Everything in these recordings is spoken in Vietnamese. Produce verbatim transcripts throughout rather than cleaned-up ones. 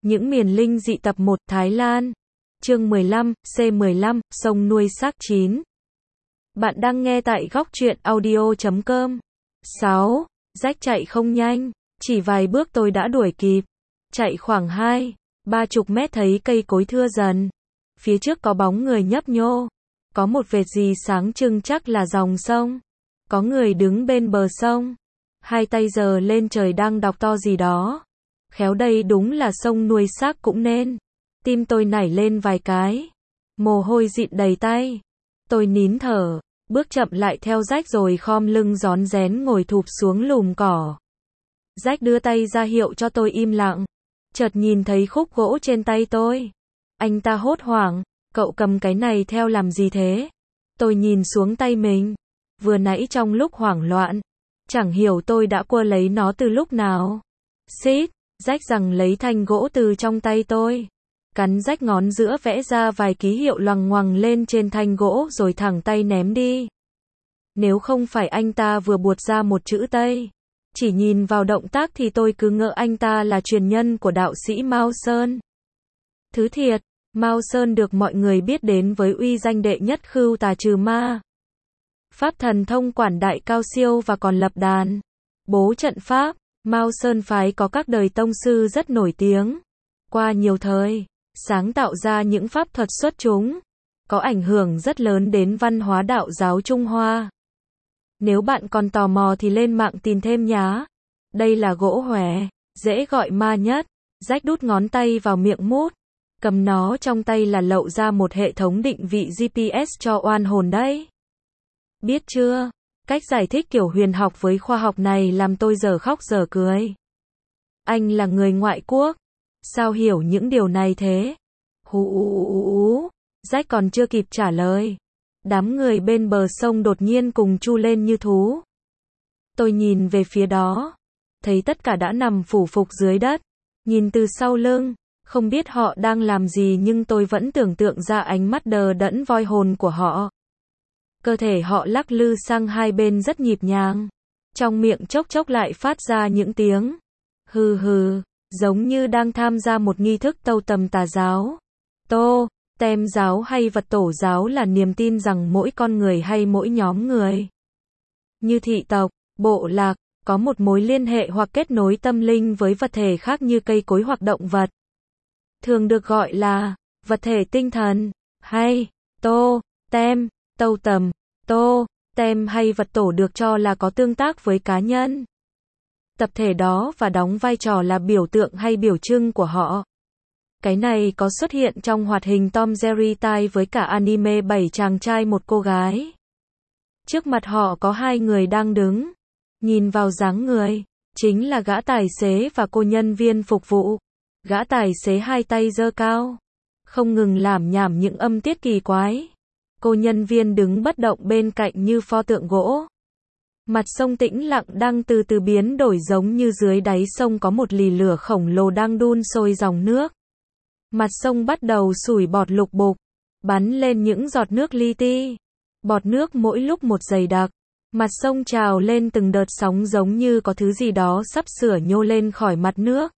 Những miền linh dị tập một Thái Lan. Chương mười lăm, C mười lăm, sông nuôi xác chín. Bạn đang nghe tại góc truyện audio chấm com. sáu. Jack chạy không nhanh, chỉ vài bước tôi đã đuổi kịp. Chạy khoảng hai, ba chục mét thấy cây cối thưa dần. Phía trước có bóng người nhấp nhô. Có một vệt gì sáng trưng chắc là dòng sông. Có người đứng bên bờ sông. Hai tay giơ lên trời đang đọc to gì đó. Khéo đây đúng là sông nuôi xác cũng nên. Tim tôi nảy lên vài cái. Mồ hôi dịn đầy tay. Tôi nín thở, bước chậm lại theo Jack rồi khom lưng rón rén ngồi thụp xuống lùm cỏ. Jack đưa tay ra hiệu cho tôi im lặng. Chợt nhìn thấy khúc gỗ trên tay tôi. Anh ta hốt hoảng, cậu cầm cái này theo làm gì thế? Tôi nhìn xuống tay mình. Vừa nãy trong lúc hoảng loạn, chẳng hiểu tôi đã quơ lấy nó từ lúc nào. Xít, Jack giằng lấy thanh gỗ từ trong tay tôi. Cắn rách ngón giữa vẽ ra vài ký hiệu loằng ngoằng lên trên thanh gỗ rồi thẳng tay ném đi. Nếu không phải anh ta vừa buột ra một chữ Tây, chỉ nhìn vào động tác thì tôi cứ ngỡ anh ta là truyền nhân của đạo sĩ Mao Sơn. Thứ thiệt, Mao Sơn được mọi người biết đến với uy danh đệ nhất khưu tà trừ ma. Pháp thần thông quản đại cao siêu và còn lập đàn, bố trận pháp. Mao Sơn phái có các đời tông sư rất nổi tiếng. Qua nhiều thời, sáng tạo ra những pháp thuật xuất chúng, có ảnh hưởng rất lớn đến văn hóa đạo giáo Trung Hoa. Nếu bạn còn tò mò thì lên mạng tìm thêm nhá. Đây là gỗ hòe, dễ gọi ma nhất. Jack đút ngón tay vào miệng mút. Cầm nó trong tay là lậu ra một hệ thống định vị giê pê ét cho oan hồn đấy. Biết chưa? Cách giải thích kiểu huyền học với khoa học này làm tôi giờ khóc giờ cười. Anh là người ngoại quốc. Sao hiểu những điều này thế? Hú hú. Jack còn chưa kịp trả lời. Đám người bên bờ sông đột nhiên cùng chu lên như thú. Tôi nhìn về phía đó. Thấy tất cả đã nằm phủ phục dưới đất. Nhìn từ sau lưng. Không biết họ đang làm gì nhưng tôi vẫn tưởng tượng ra ánh mắt đờ đẫn voi hồn của họ. Cơ thể họ lắc lư sang hai bên rất nhịp nhàng. Trong miệng chốc chốc lại phát ra những tiếng hừ hừ, giống như đang tham gia một nghi thức tâu tầm tà giáo. Tô, tem giáo hay vật tổ giáo là niềm tin rằng mỗi con người hay mỗi nhóm người, như thị tộc, bộ lạc, có một mối liên hệ hoặc kết nối tâm linh với vật thể khác như cây cối hoặc động vật. Thường được gọi là vật thể tinh thần, hay tô, tem. Tâu tầm, tô, tem hay vật tổ được cho là có tương tác với cá nhân, tập thể đó và đóng vai trò là biểu tượng hay biểu trưng của họ. Cái này có xuất hiện trong hoạt hình Tom Jerry tai với cả anime bảy chàng trai một cô gái. Trước mặt họ có hai người đang đứng. Nhìn vào dáng người, chính là gã tài xế và cô nhân viên phục vụ. Gã tài xế hai tay giơ cao, không ngừng lảm nhảm những âm tiết kỳ quái. Cô nhân viên đứng bất động bên cạnh như pho tượng gỗ. Mặt sông tĩnh lặng đang từ từ biến đổi giống như dưới đáy sông có một lì lửa khổng lồ đang đun sôi dòng nước. Mặt sông bắt đầu sủi bọt lục bục, bắn lên những giọt nước li ti. Bọt nước mỗi lúc một dày đặc. Mặt sông trào lên từng đợt sóng giống như có thứ gì đó sắp sửa nhô lên khỏi mặt nước.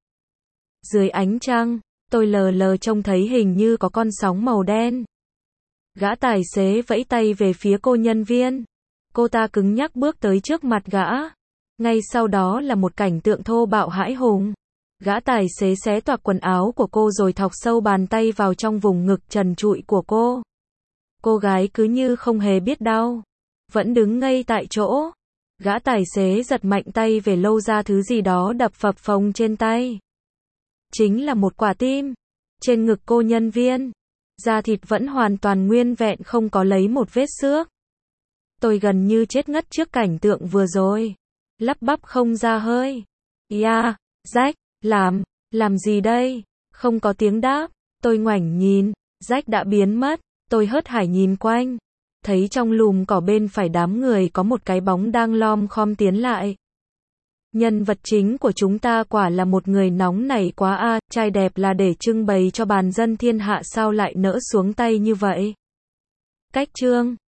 Dưới ánh trăng, tôi lờ lờ trông thấy hình như có con sóng màu đen. Gã tài xế vẫy tay về phía cô nhân viên. Cô ta cứng nhắc bước tới trước mặt gã. Ngay sau đó là một cảnh tượng thô bạo hãi hùng. Gã tài xế xé toạc quần áo của cô rồi thọc sâu bàn tay vào trong vùng ngực trần trụi của cô. Cô gái cứ như không hề biết đau, vẫn đứng ngây tại chỗ. Gã tài xế giật mạnh tay về lâu ra thứ gì đó đập phập phồng trên tay. Chính là một quả tim. Trên ngực cô nhân viên, da thịt vẫn hoàn toàn nguyên vẹn không có lấy một vết xước. Tôi gần như chết ngất trước cảnh tượng vừa rồi. Lắp bắp không ra hơi. Yeah, Jack, làm, làm gì đây? Không có tiếng đáp. Tôi ngoảnh nhìn, Jack đã biến mất. Tôi hớt hải nhìn quanh. Thấy trong lùm cỏ bên phải đám người có một cái bóng đang lom khom tiến lại. Nhân vật chính của chúng ta quả là một người nóng nảy quá a, à, trai đẹp là để trưng bày cho bàn dân thiên hạ sao lại nỡ xuống tay như vậy. Cách chương